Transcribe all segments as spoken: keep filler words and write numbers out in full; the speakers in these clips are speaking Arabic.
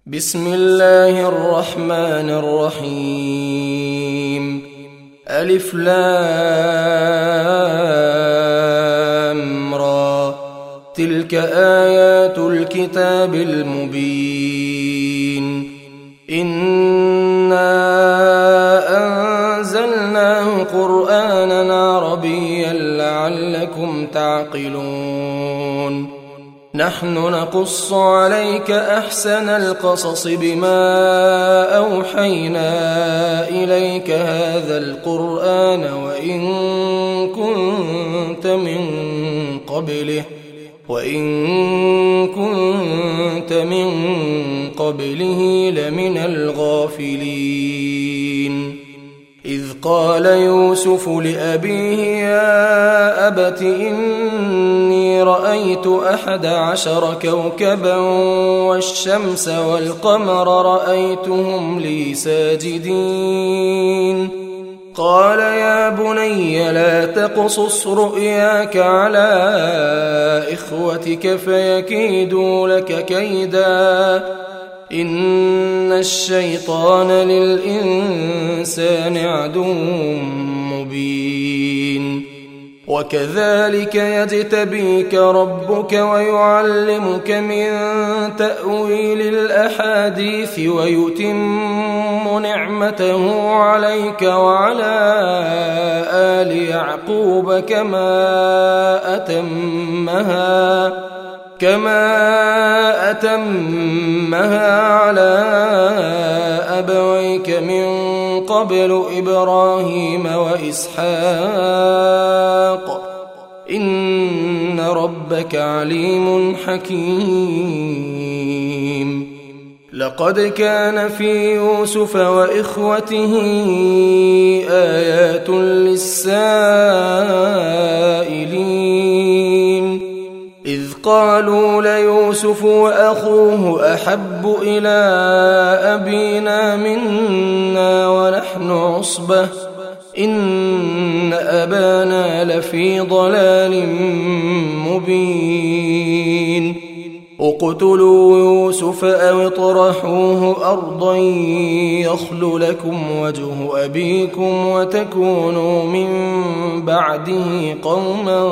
بسم الله الرحمن الرحيم. ألف لام را. تلك آيات الكتاب المبين. إنا أنزلناه قرآنا عربيا لعلكم تعقلون. نحن نقص عليك أحسن القصص بما أوحينا إليك هذا القرآن وإن كنت من قبله وإن كنت من قبله لمن الغافلين. إذ قال يوسف لأبيه يا أبت إني رأيت أحد عشر كوكبا والشمس والقمر رأيتهم لي ساجدين. قال يا بني لا تقصص رؤياك على إخوتك فيكيدوا لك كيدا إن الشيطان للإنسان عدو مبين. وكذلك يجتبيك ربك ويعلمك من تأويل الأحاديث ويتم نعمته عليك وعلى آل يعقوب كما أتمها كما أتمها على أبويك من قبل إبراهيم وإسحاق إن ربك عليم حكيم. لقد كان في يوسف وإخوته آيات للسائلين إذ قالوا ليوسف وأخوه أحب إلى أبينا منا ونحن عصبة إن أبانا لفي ضلال مبين. اقتلوا يوسف أو اطرحوه أرضا يخل لكم وجه أبيكم وتكونوا من بعده قوما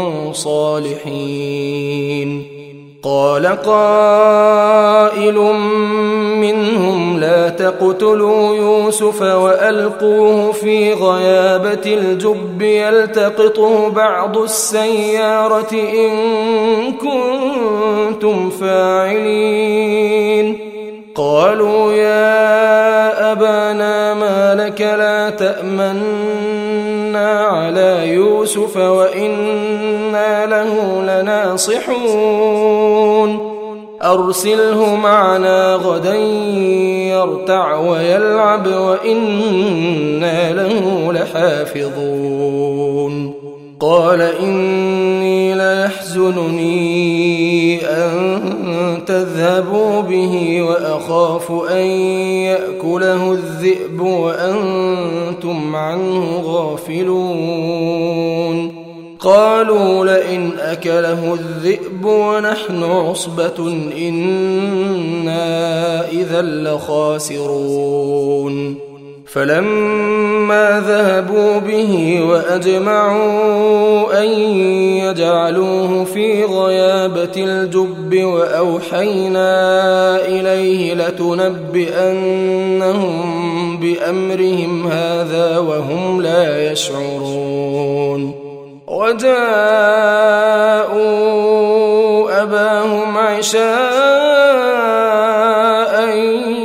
صالحين. قال قائل منهم لا تقتلوا يوسف وألقوه في غيابة الجب يلتقطه بعض السيارة إن كنتم فاعلين. قالوا يا أبانا ما لك لا تأمنا على يوسف وإنا له لناصحون أرسله معنا غدا يرتع ويلعب وإنا له لحافظون. قال إني ليحزنني أن تذهبوا به وأخاف أن يأكله الذئب وأنتم عنه غافلون. قالوا لئن أكله الذئب ونحن عصبة إنا إذا لخاسرون. فلما ذهبوا به وأجمعوا أن يجعلوه في غيابة الجب وأوحينا إليه لتنبئنهم بأمرهم هذا وهم لا يشعرون. وجاءوا أباهم عشاء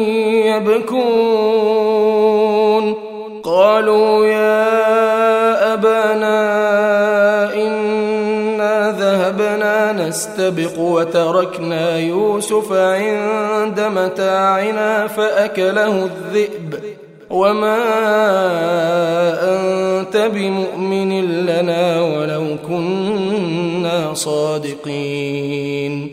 يبكون. قالوا يا أبانا إنا ذهبنا نستبق وتركنا يوسف عند متاعنا فأكله الذئب وما أنت بمؤمن لنا ولو كنا صادقين.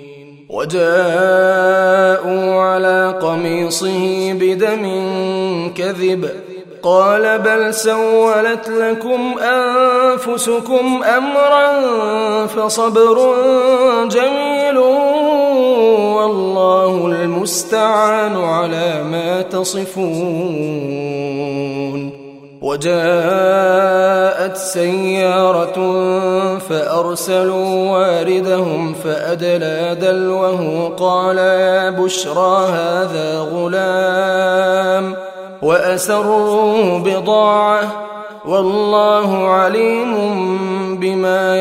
وجاءوا على قميصه بدم كذب قال بل سولت لكم أنفسكم أمرا فصبر جميل والله المستعان على ما تصفون. وجاءت سيارة فأرسلوا واردهم فأدلى دلوه قال يا بشرى هذا غلام وأسروا بضاعة والله عليم بما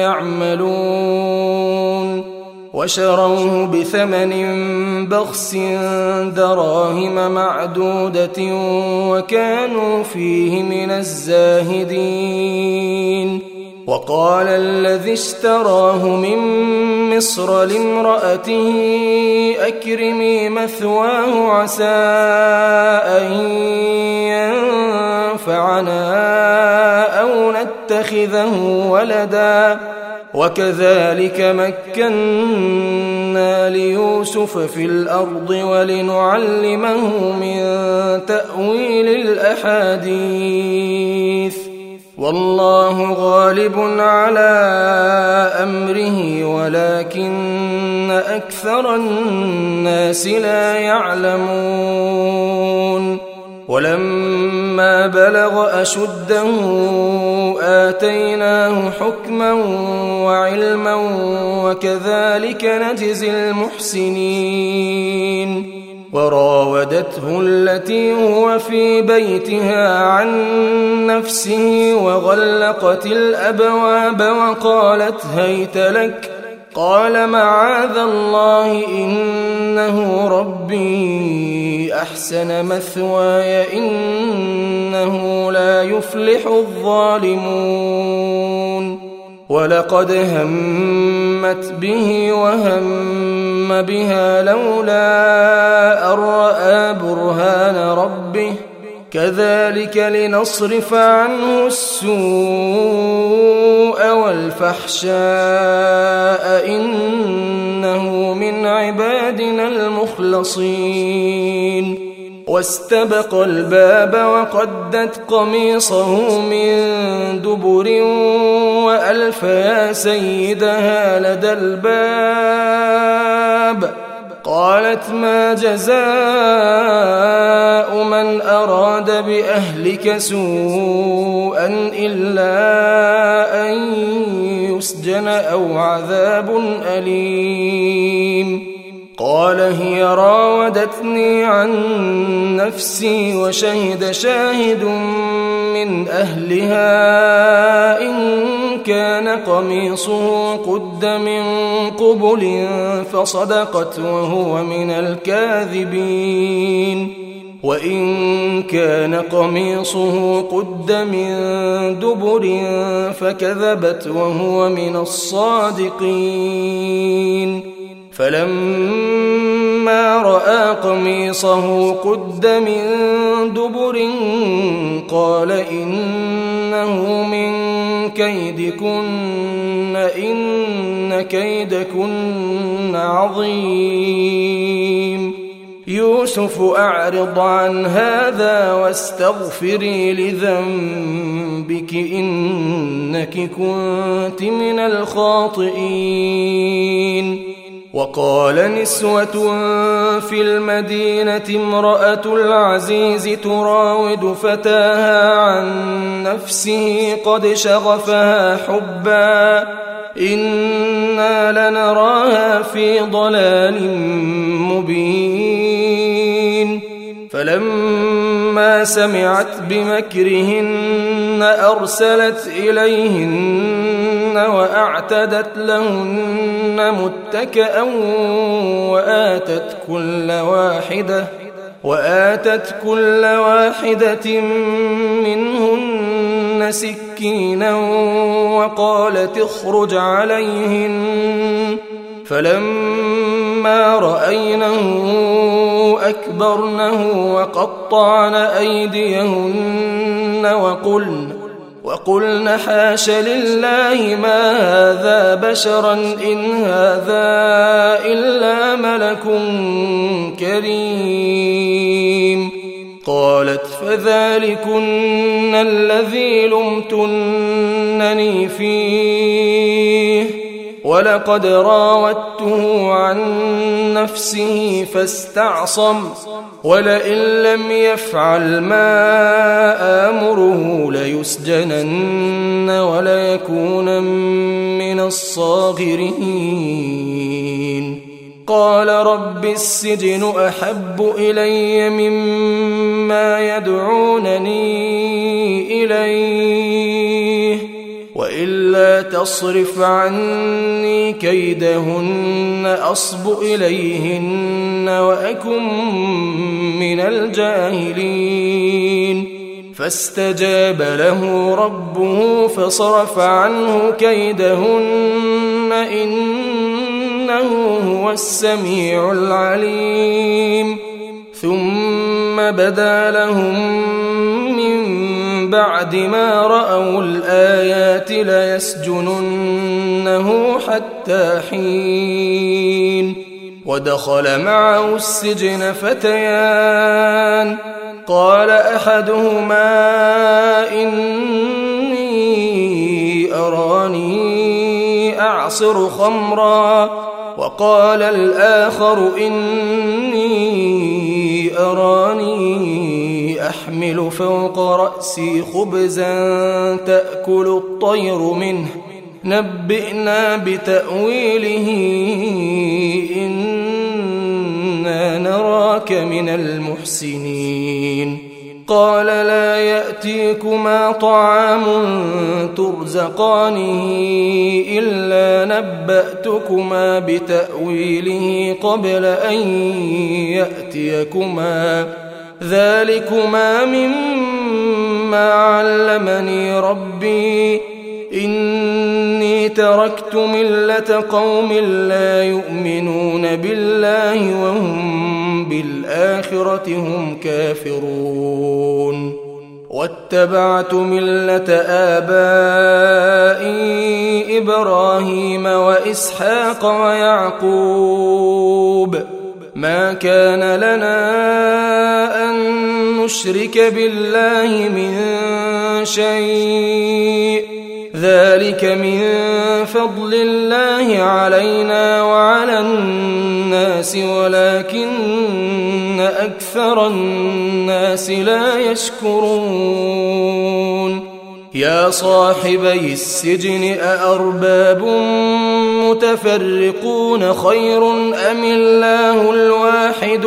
يعملون. وشروه بثمن بخس دراهم معدودة وكانوا فيه من الزاهدين. وقال الذي اشتراه من مصر لامرأته أكرمي مثواه عسى أن ينفعنا أو نتخذه ولدا وكذلك مكنا ليوسف في الأرض ولنعلمه من تأويل الأحاديث والله غالب على أمره ولكن أكثر الناس لا يعلمون. ولما بلغ أشده آتيناه حكما وعلما وكذلك نجزي المحسنين. وراودته التي هو في بيتها عن نفسه وغلقت الأبواب وقالت هيت لك قال معاذ الله إنه ربي أحسن مثواي إنه لا يفلح الظالمون. ولقد همت به وهم بها لولا أن رأى برهان ربه كذلك لنصرف عنه السوء والفحشاء إنه من عبادنا المخلصين. واستبق الباب وقدت قميصه من دبر وألف يا سيدها لدى الباب قالت ما جزاء من أراد بأهلك سوءا إلا أن يسجن أو عذاب أليم. قال هي راودتني عن نفسي وشهد شاهد من أهلها إن كان قميصه قد من قبل فصدقت وهو من الكاذبين وإن كان قميصه قد من دبر فكذبت وهو من الصادقين. فلما رأى قميصه قد من دبر قال إنه من كيدكن إن كيدكن عظيم. يوسف أعرض عن هذا واستغفري لذنبك إنك كنت من الخاطئين. وقال نسوة في المدينة امرأة العزيز تراود فتاها عن نفسه قد شغفها حبا إنا لنراها في ضلال مبين. فلما سمعت بمكرهن أرسلت إليهن وأعتدت لهن متكئا وآتت كل واحدة وآتت كل واحدة منهن سكينا وقالت اخرج عليهن. فلما رأينه أكبرنه وقطعن أيديهن وقلن وقلن حاش لله ما هذا بشرا إن هذا إلا ملك كريم. قالت فذلكن الذي لمتنني فيه ولقد راودته عن نفسه فاستعصم ولئن لم يفعل ما آمره ليسجنن وليكونن من الصاغرين قال رب السجن أحب إلي مما يدعونني إليه وإلا تصرف عني كيدهن أصب إليهن وأكن من الجاهلين فاستجاب له ربه فصرف عنه كيدهن إنه هو السميع العليم ثم بدا لهم من بعد ما رأوا الآيات ليسجننه حتى حين ودخل معه السجن فتيان قال أحدهما إني أراني أعصر خمرا وقال الآخر إني أراني أحمل فوق رأسي خبزا تأكل الطير منه نبئنا بتأويله إنا نراك من المحسنين قال لا يأتيكما طعام ترزقانه إلا نبأتكما بتأويله قبل أن يأتيكما ذلكما مما علمني ربي إني تركت ملة قوم لا يؤمنون بالله وهم بالآخرة هم كافرون واتبعت ملة آبائي إبراهيم وإسحاق ويعقوب ما كان لنا أن نشرك بالله من شيء ذلك من فضل الله علينا وعلى الناس ولكن أكثر الناس لا يشكرون يا صاحبي السجن أأرباب متفرقون خير أم الله الواحد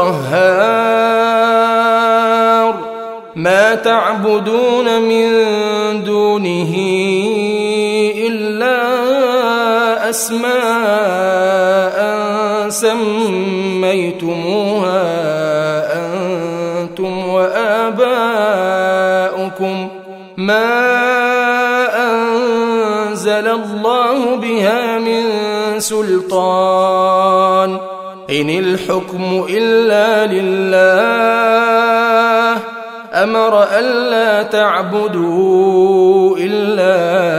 القهار ما تعبدون من دونه إلا أسماء سميتموها أنتم وآباؤكم ما أنزل الله بها من سلطان إن الحكم إلا لله أمر ألا تعبدوا إلا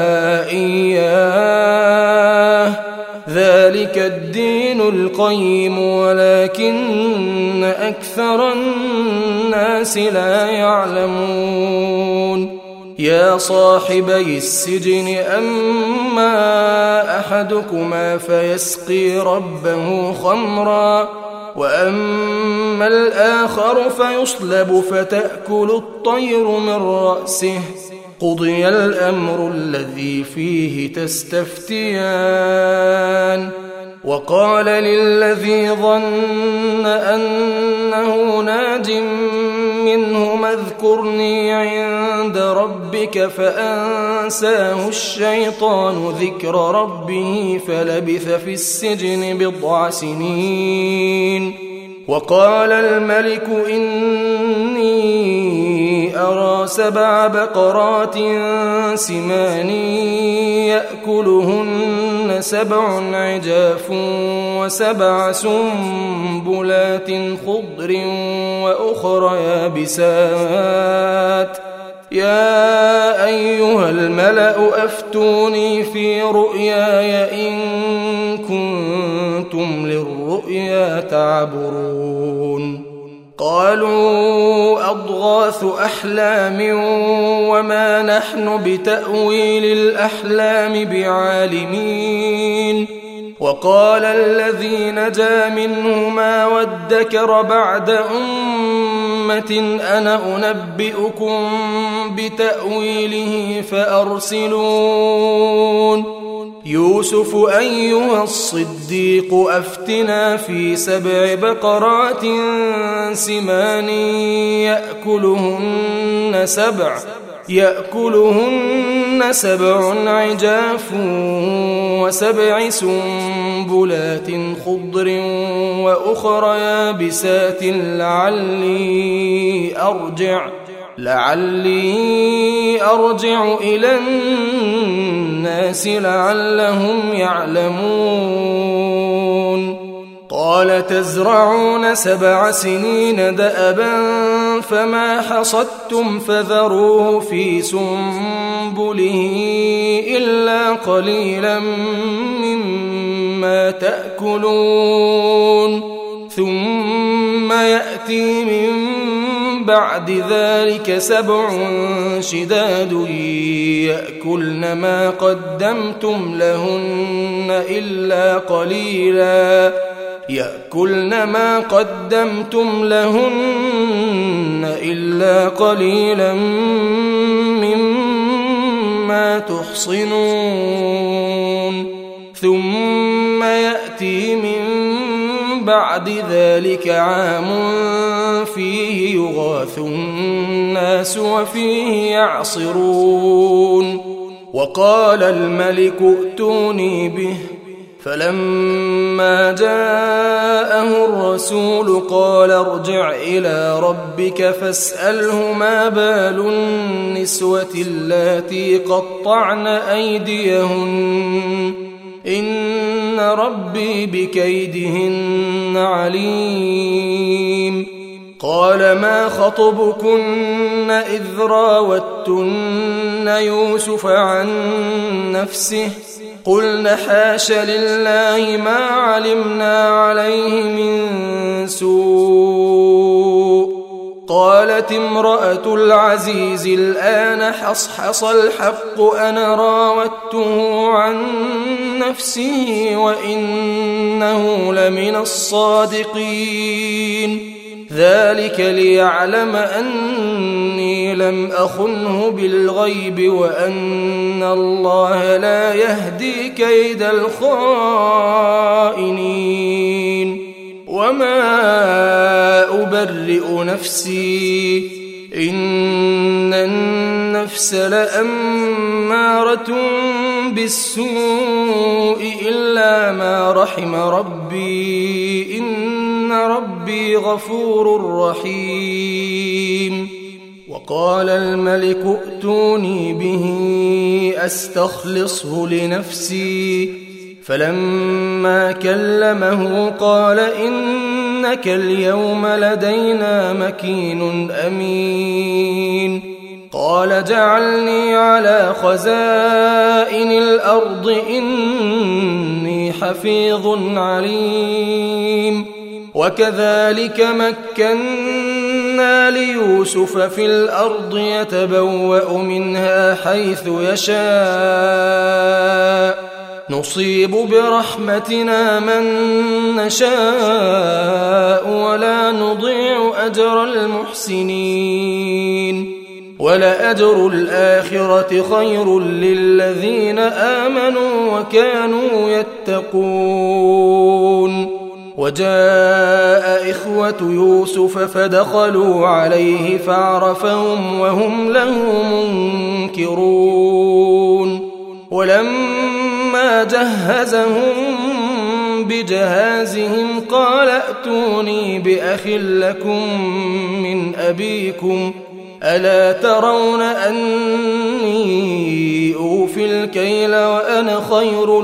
إياه ذلك الدين القيم ولكن أكثر الناس لا يعلمون يا صاحبي السجن أما أحدكما فيسقي ربه خمرا وأما الآخر فيصلب فتأكل الطير من رأسه قضي الأمر الذي فيه تستفتيان وقال للذي ظن أنه ناج منهما اذكرني عند ربك فأنساه الشيطان ذكر ربه فلبث في السجن بضع سنين وقال الملك إني أرى سبع بقرات سمان يأكلهن سبع عجاف وسبع سنبلات خضر وأخر يابسات يا أيها الملأ أفتوني في رؤياي إن كنتم للرؤيا تعبرون قالوا أضغاث أضغاث أحلام وما نحن بتأويل الأحلام بعالمين. وقال الذي نجا منهما وادكر بعد أمة أنا أنبئكم بتأويله فأرسلون. يوسف أيها الصديق أفتنا في سبع بقرات سمان يأكلهن سبع يأكلهن سبع عجاف وسبع سنبلات خضر وأخرى يابسات لعلي أرجع لعلي أرجع إلى الناس لعلهم يعلمون. قال تزرعون سبع سنين دأبا فما حصدتم فذروه في سنبله إلا قليلا مما تأكلون. ثم يأتي من بعد ذلك سبع شداد يأكلن ما قدمتم لهن إلا قليلا يأكلن ما قدمتم لهن إلا قليلا مما تحصنون. ثم يأتي من بعد ذلك عام فيه يغاث الناس وفيه يعصرون. وقال الملك ائتوني به فلما جاءه الرسول قال ارجع إلى ربك فاسأله ما بال النسوة اللاتي قطعن أيديهن إن ربي بكيدهن عليم. قال ما خطبكن إذ راوتن يوسف عن نفسه قلن حاش لله ما علمنا عليه من سوء. قالت امرأة العزيز الآن حصحص الحق أنا راودته عن نفسه وإنه لمن الصادقين. ذلك ليعلم أني لم أخنه بالغيب وأن الله لا يهدي كيد الخائنين. وما أبرئ نفسي إن النفس لأمارة بالسوء إلا ما رحم ربي إن ربي غفور رحيم. وقال الملك ائتوني به أستخلصه لنفسي فلما كلمه قال إنك اليوم لدينا مكين أمين. قال جعلني على خزائن الأرض إني حفيظ عليم. وكذلك مكنا ليوسف في الأرض يتبوأ منها حيث يشاء نصيب برحمتنا من نشاء ولا نضيع أجر المحسنين. ولأجر الآخرة خير للذين آمنوا وكانوا يتقون. وجاء إخوة يوسف فدخلوا عليه فعرفهم وهم له منكرون. ولما جهزهم بجهازهم قال ائتوني بأخ لكم من أبيكم ألا ترون أني أوفي الكيل وأنا خير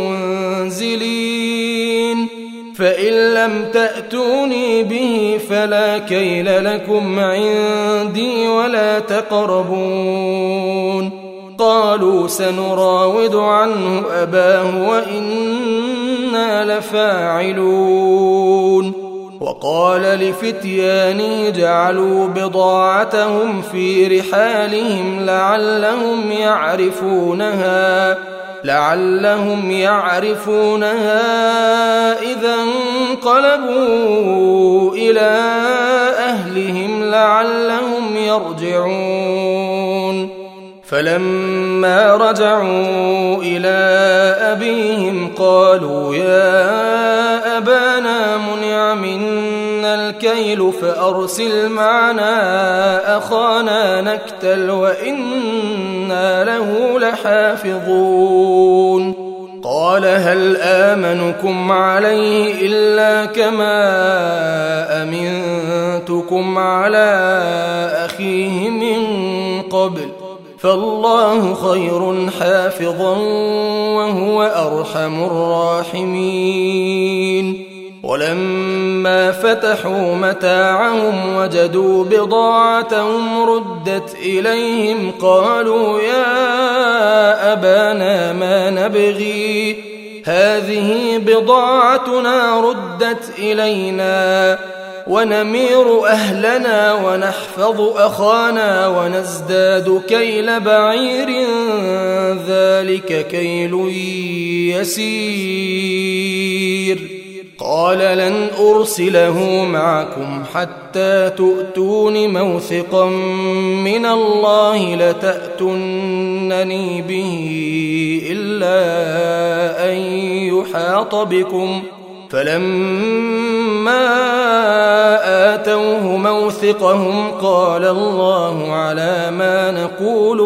المنزلين. فإن لم تأتوني به فلا كيل لكم عندي ولا تقربون. قالوا سنراود عنه أباه وإنا لفاعلون. وقال لفتيانه جعلوا بضاعتهم في رحالهم لعلهم يعرفونها لعلهم يعرفونها إذا انقلبوا إلى أهلهم لعلهم يرجعون فلما رجعوا إلى أبيهم قالوا يا أبانا منع منا الكيل فأرسل معنا أخانا نكتل وإنا له لحافظون قال هل آمنكم عليه إلا كما أمنتكم على أخيه من قبل فالله خير حافظا وهو أرحم الراحمين ولما فتحوا متاعهم وجدوا بضاعتهم ردت إليهم قالوا يا أبانا ما نبغي هذه بضاعتنا ردت إلينا ونمير أهلنا ونحفظ أخانا ونزداد كيل بعير ذلك كيل يسير قال لن أرسله معكم حتى تؤتون موثقا من الله لتأتونني به إلا أن يحاط بكم فلما آتوه موثقهم قال الله على ما نقول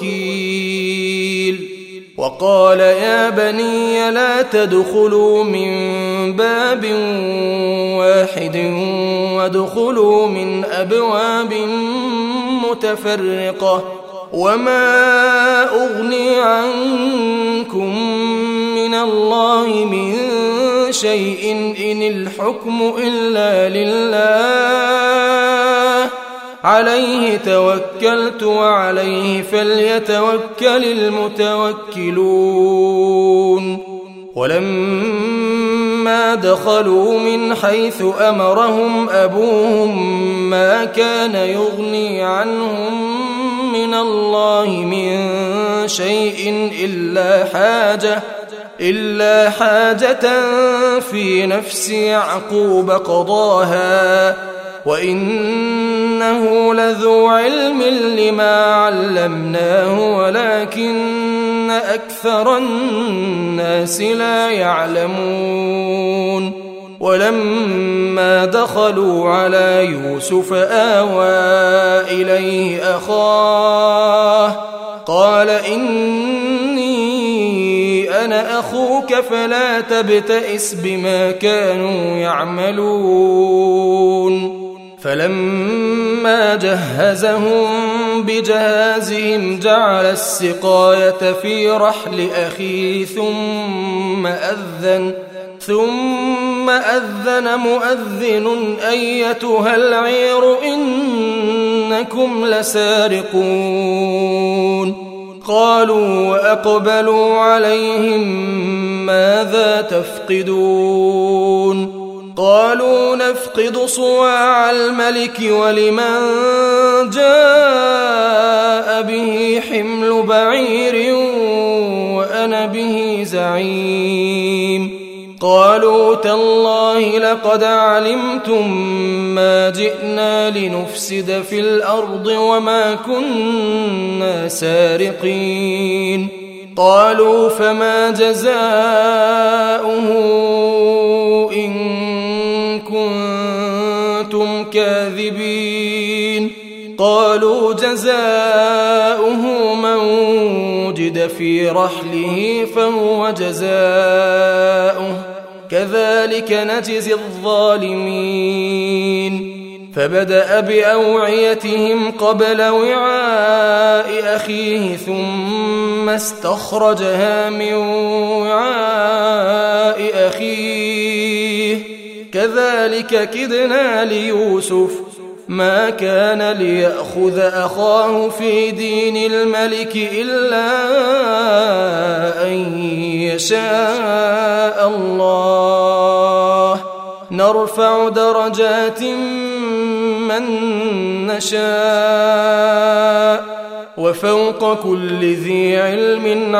وكيل وقال يا بني لا تدخلوا من باب واحد وادخلوا من أبواب متفرقة وما أغني عنكم من الله من شيء إن الحكم إلا لله عليه توكلت وعليه فليتوكل المتوكلون ولما دخلوا من حيث أمرهم أبوهم ما كان يغني عنهم من الله من شيء إلا حاجة إلا حاجة في نفس يعقوب قضاها وإنه لذو علم لما علمناه ولكن أكثر الناس لا يعلمون ولما دخلوا على يوسف آوى إليه أخاه قال إني أنا أخوك فلا تبتئس بما كانوا يعملون فلما جهزهم بجهازهم جعل السقاية في رحل أخيه ثم أذن ثم أذن مؤذن أيتها العير إنكم لسارقون قالوا وأقبلوا عليهم ماذا تفقدون قالوا نفقد صواع الملك ولمن جاء به حمل بعير وأنا به زعيم قالوا تالله لقد علمتم ما جئنا لنفسد في الأرض وما كنا سارقين قالوا فما جزاؤه إن كنتم كاذبين قالوا جزاؤه من وجد في رحله فهو جزاؤه كذلك نجزي الظالمين فبدأ بأوعيتهم قبل وعاء أخيه ثم استخرجها من وعاء أخيه كذلك كدنا ليوسف ما كان ليأخذ أخاه في دين الملك إلا أن يشاء الله نرفع درجات من نشاء وفوق كل ذي علم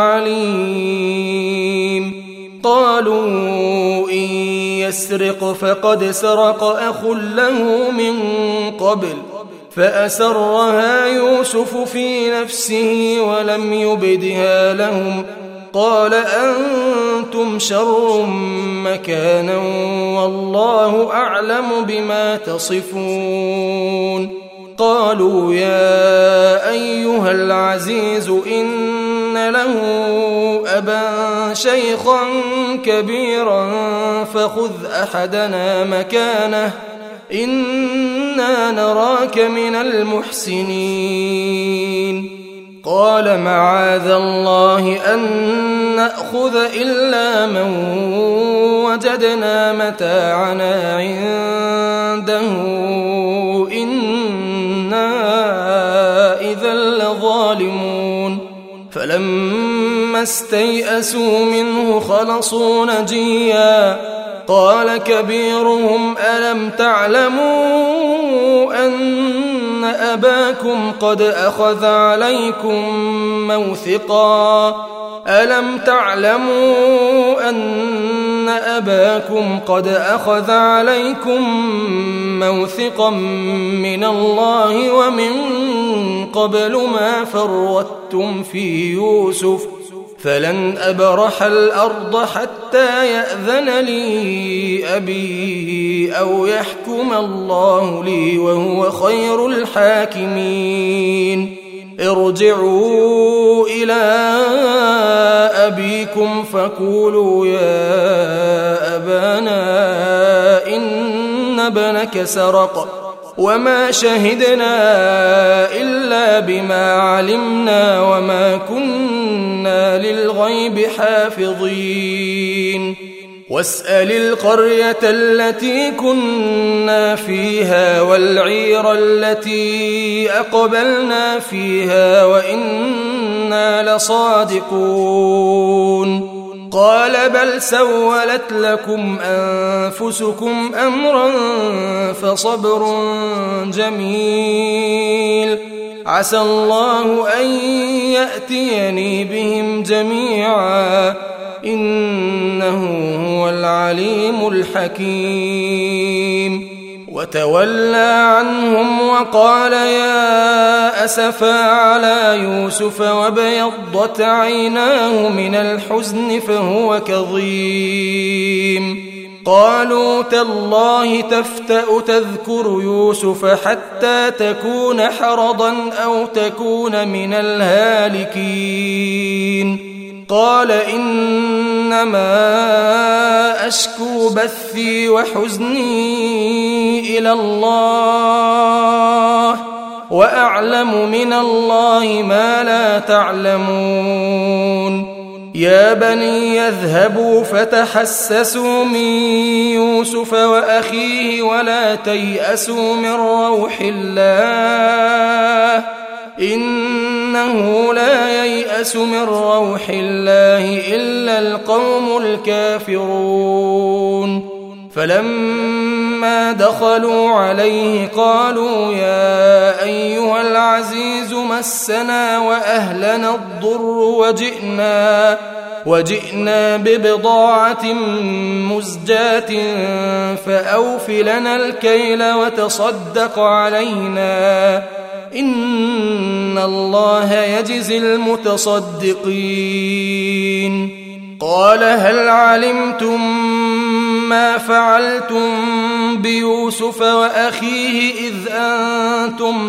عليم قالوا إن يسرق فقد سرق أخ له من قبل فأسرها يوسف في نفسه ولم يبدها لهم قال أنتم شر مكانا والله أعلم بما تصفون قالوا يا أيها العزيز إن له أبا شيخا كبيرا فخذ أحدنا مكانه إنا نراك من المحسنين قال معاذ الله أن نأخذ إلا من وجدنا متاعنا عنده إنا إذا لظالمون فلما استيئسوا منه خلصوا نجيا قال كبيرهم ألم تعلموا أن أباكم قد أخذ عليكم موثقا ألم تعلموا أن أباكم قد أخذ عليكم موثقا من الله ومن قبل ما فرطتم في يوسف فلن أبرح الأرض حتى يأذن لي أبي أو يحكم الله لي وهو خير الحاكمين ارجعوا إلى أبيكم فقولوا يا أبانا إن ابنك سرق وما شهدنا إلا بما علمنا وما كنا للغيب حافظين واسأل القرية التي كنا فيها والعير التي أقبلنا فيها وإنا لصادقون قال بل سولت لكم أنفسكم أمرا فصبر جميل عسى الله أن يأتيني بهم جميعا إنه هو العليم الحكيم وتولى عنهم وقال يا أسفا على يوسف وابيضت عيناه من الحزن فهو كظيم قالوا تالله تفتأ تذكر يوسف حتى تكون حرضا أو تكون من الهالكين قال إنما أشكو بثي وحزني إلى الله وأعلم من الله ما لا تعلمون يا بني يذهبوا فتحسسوا من يوسف وأخيه ولا تيأسوا من روح الله إنه لا ييأس من روح الله إلا القوم الكافرون فلما دخلوا عليه قالوا يا أيها العزيز مسنا وأهلنا الضر وجئنا وجئنا ببضاعة مزجاة فأوف لنا الكيل وتصدق علينا إن الله يجزي المتصدقين قال هل علمتم ما فعلتم بيوسف وأخيه إذ أنتم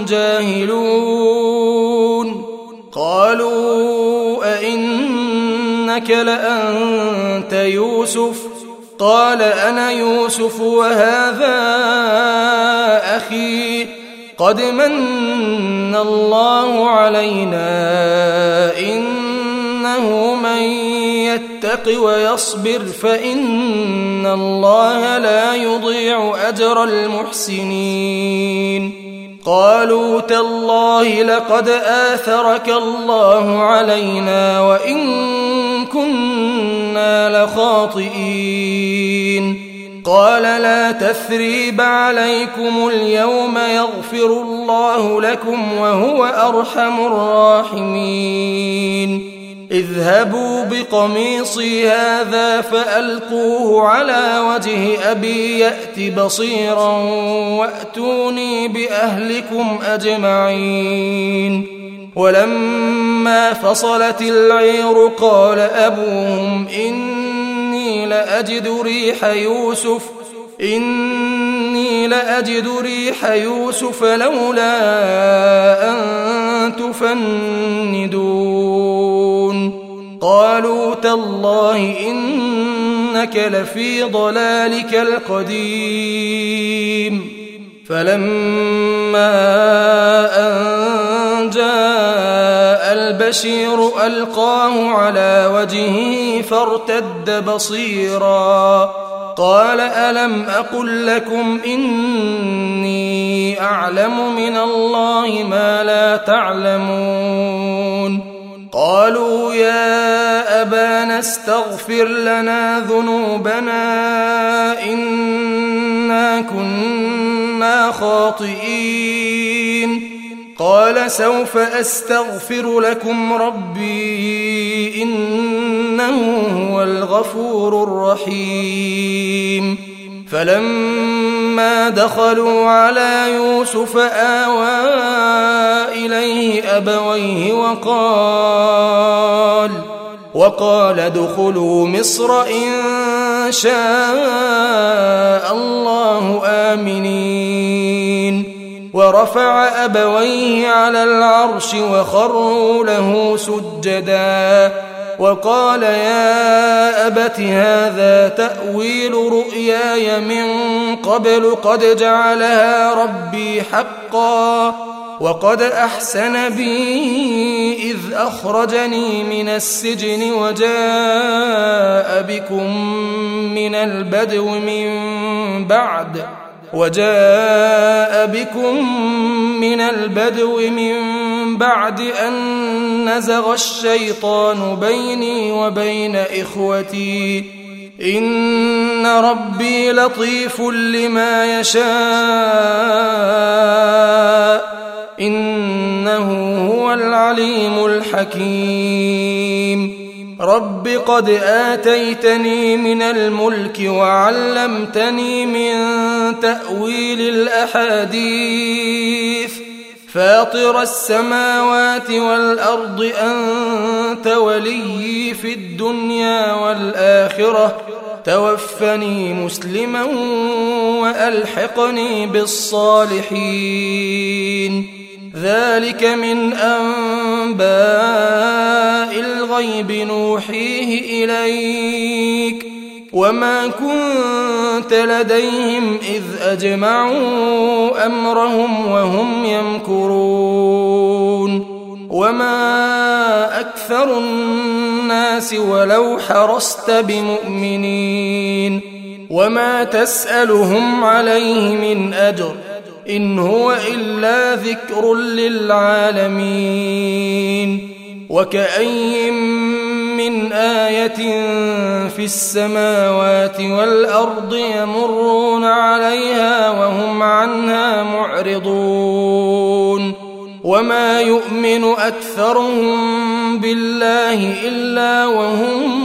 جاهلون قالوا أئنك لأنت يوسف قال أنا يوسف وهذا أخي قد من الله علينا إنه من يتق ويصبر فإن الله لا يضيع أجر المحسنين قالوا تالله لقد آثرك الله علينا وإن كنا لخاطئين قال لا تثريب عليكم اليوم يغفر الله لكم وهو أرحم الراحمين اذهبوا بقميصي هذا فألقوه على وجه أبي يأت بصيرا وأتوني بأهلكم أجمعين ولما فصلت العير قال أبوهم إني لأجد ريح يوسف إني لأجد ريح يوسف لولا أن تفندون قالوا تالله إنك لفي ضلالك القديم فلما أن جاء البشير ألقاه على وجهه فارتد بصيرا قال ألم أقل لكم إني أعلم من الله ما لا تعلمون قالوا يا أبانا استغفر لنا ذنوبنا إنا كنا خاطئين قال سوف أستغفر لكم ربي إنه هو الغفور الرحيم فلما دخلوا على يوسف آوى إليه أبويه وقال وقال ادخلوا مصر إن شاء الله آمنين ورفع أبويه على العرش وخروا له سجدا وقال يا أبت هذا تأويل رؤياي من قبل قد جعلها ربي حقا وقد أحسن بي إذ أخرجني من السجن وجاء بكم من البدو من بعد وجاء بكم من البدو من بعد أن نزغ الشيطان بيني وبين إخوتي إن ربي لطيف لما يشاء إنه هو العليم الحكيم رب قد آتيتني من الملك وعلمتني من تأويل الأحاديث فاطر السماوات والأرض أنت ولي في الدنيا والآخرة توفني مسلما وألحقني بالصالحين ذلك من أنباء الغيب نوحيه إليك وما كنت لديهم إذ أجمعوا أمرهم وهم يمكرون وما أكثر الناس ولو حرصت بمؤمنين وما تسألهم عليه من أجر إن هو إلا ذكر للعالمين وكأي من آية في السماوات والأرض يمرون عليها وهم عنها معرضون وما يؤمن أكثرهم بالله إلا وهم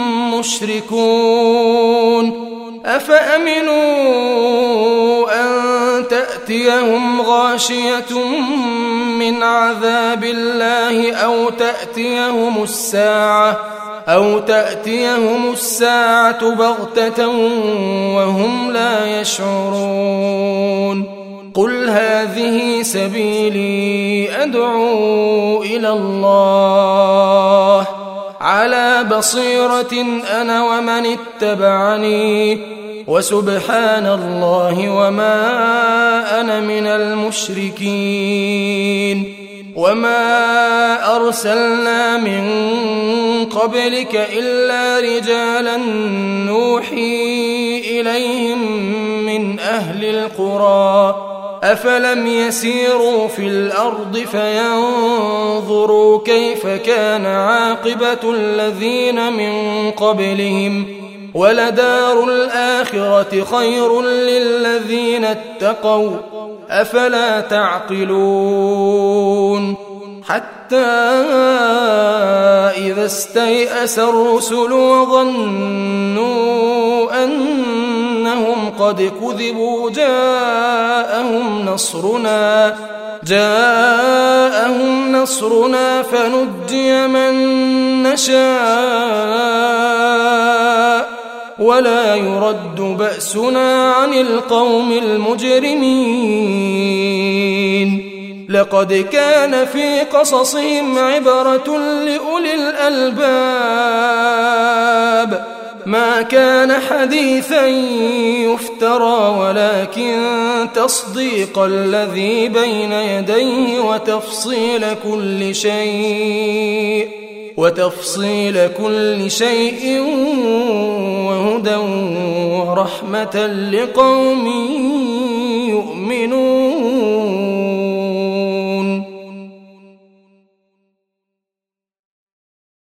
مشركون أفأمنوا أن تأتيهم غاشية من عذاب الله أو تأتيهم الساعة أو تأتيهم الساعة بغتة وهم لا يشعرون قل هذه سبيلي أدعو إلى الله على بصيرة أنا ومن اتبعني وسبحان الله وما أنا من المشركين وما أرسلنا من قبلك إلا رجالا نوحي إليهم من أهل القرى أفلم يسيروا في الأرض فينظروا كيف كان عاقبة الذين من قبلهم ولدار الآخرة خير للذين اتقوا أفلا تعقلون حتى إذا استيأس الرسل وظنوا أنهم قد كذبوا جاءهم نصرنا جاءهم نصرنا فنجي من نشاء ولا يرد بأسنا عن القوم المجرمين لقد كان في قصصهم عبرة لأولي الألباب ما كان حديثا يفترى ولكن تصديق الذي بين يديه وتفصيل كل شيء وتفصيل كل شيء وهدى ورحمة لقوم يؤمنون.